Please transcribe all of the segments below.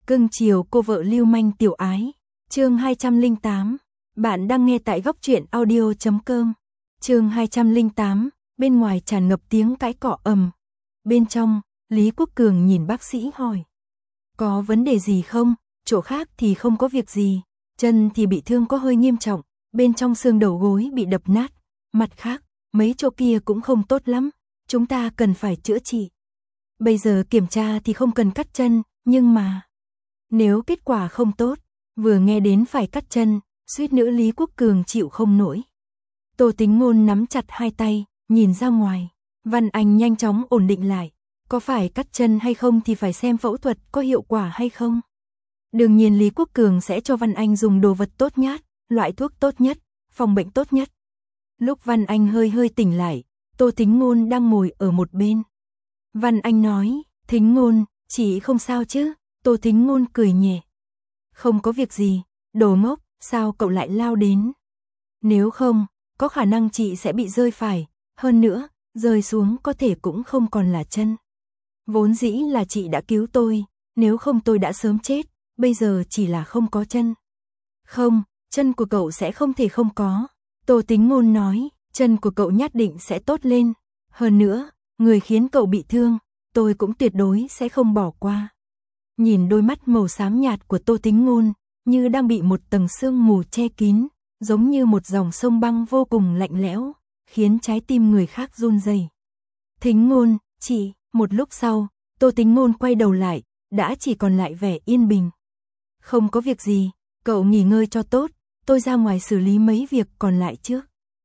Cưng chiều cô vợ lưu manh tiểu ái. Chương 208. Bạn đang nghe tại góc truyện audio.com. Chương 208. Bên ngoài tràn ngập tiếng cãi cọ ầm. Bên trong, Lý Quốc Cường nhìn bác sĩ hỏi. Có vấn đề gì không? Chỗ khác thì không có việc gì. Chân thì bị thương có hơi nghiêm trọng. Bên trong xương đầu gối bị đập nát. Mặt khác, mấy chỗ kia cũng không tốt lắm. Chúng ta cần phải chữa trị. Bây giờ kiểm tra thì không cần cắt chân, nhưng mà nếu kết quả không tốt, vừa nghe đến phải cắt chân, suýt nữa Lý Quốc Cường chịu không nổi. Tô Tính Ngôn nắm chặt hai tay, nhìn ra ngoài. Văn Anh nhanh chóng ổn định lại. Có phải cắt chân hay không thì phải xem phẫu thuật có hiệu quả hay không. Đương nhiên Lý Quốc Cường sẽ cho Văn Anh dùng đồ vật tốt nhất, loại thuốc tốt nhất, phòng bệnh tốt nhất. Lúc Văn Anh hơi tỉnh lại, Tô Tính Ngôn đang ngồi ở một bên. Văn Anh nói, Thính Ngôn, chị không sao chứ? Tô Thính Ngôn cười nhẹ. Không có việc gì, đồ ngốc, sao cậu lại lao đến? Nếu không, có khả năng chị sẽ bị rơi phải, hơn nữa, rơi xuống có thể cũng không còn là chân. Vốn dĩ là chị đã cứu tôi, nếu không tôi đã sớm chết, bây giờ chỉ là không có chân. Không, chân của cậu sẽ không thể không có. Tô Tính Ngôn nói, chân của cậu nhất định sẽ tốt lên. Hơn nữa, người khiến cậu bị thương, tôi cũng tuyệt đối sẽ không bỏ qua. Nhìn đôi mắt màu xám nhạt của Tô Tính Ngôn, như đang bị một tầng sương mù che kín, giống như một dòng sông băng vô cùng lạnh lẽo, khiến trái tim người khác run rẩy. Thính Ngôn, chị, một lúc sau, Tô Tính Ngôn quay đầu lại, đã chỉ còn lại vẻ yên bình. Không có việc gì, cậu nghỉ ngơi cho tốt, tôi ra ngoài xử lý mấy việc còn lại trước.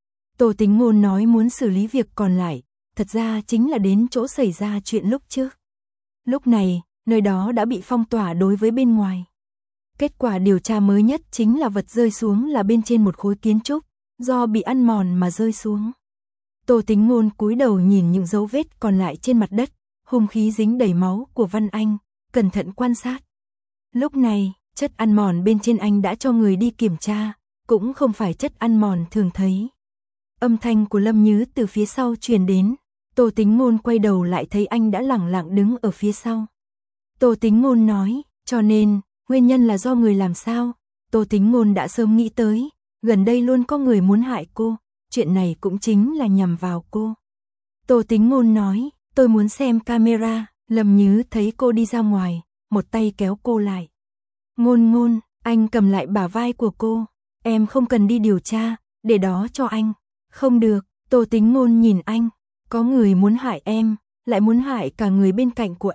Tô Tính Ngôn nói muốn xử lý việc còn lại, thật ra chính là đến chỗ xảy ra chuyện lúc trước. Lúc này, nơi đó đã bị phong tỏa đối với bên ngoài. Kết quả điều tra mới nhất chính là vật rơi xuống là bên trên một khối kiến trúc, do bị ăn mòn mà rơi xuống. Tô Tính Ngôn cúi đầu nhìn những dấu vết còn lại trên mặt đất, hung khí dính đầy máu của Văn Anh, cẩn thận quan sát. Lúc này, chất ăn mòn bên trên anh đã cho người đi kiểm tra, cũng không phải chất ăn mòn thường thấy. Âm thanh của Lâm Nhứ từ phía sau truyền đến, Tô Tính Ngôn quay đầu lại thấy anh đã lẳng lặng đứng ở phía sau. Tô Tính Ngôn nói, cho nên, nguyên nhân là do người làm sao? Tô Tính Ngôn đã sớm nghĩ tới, gần đây luôn có người muốn hại cô, chuyện này cũng chính là nhằm vào cô. Tô Tính Ngôn nói, tôi muốn xem camera. Lâm Nhứ thấy cô đi ra ngoài, một tay kéo cô lại. Ngôn Ngôn, anh cầm lại bả vai của cô, em không cần đi điều tra, để đó cho anh. Không được, Tô Tính Ngôn nhìn anh, có người muốn hại em, lại muốn hại cả người bên cạnh của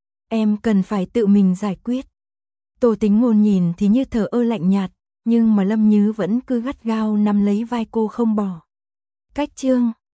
em cần phải tự mình giải quyết. Tô Tính Ngôn nhìn thì như thờ ơ lạnh nhạt, nhưng mà Lâm Nhứ vẫn cứ gắt gao nắm lấy vai cô không bỏ. Cách chương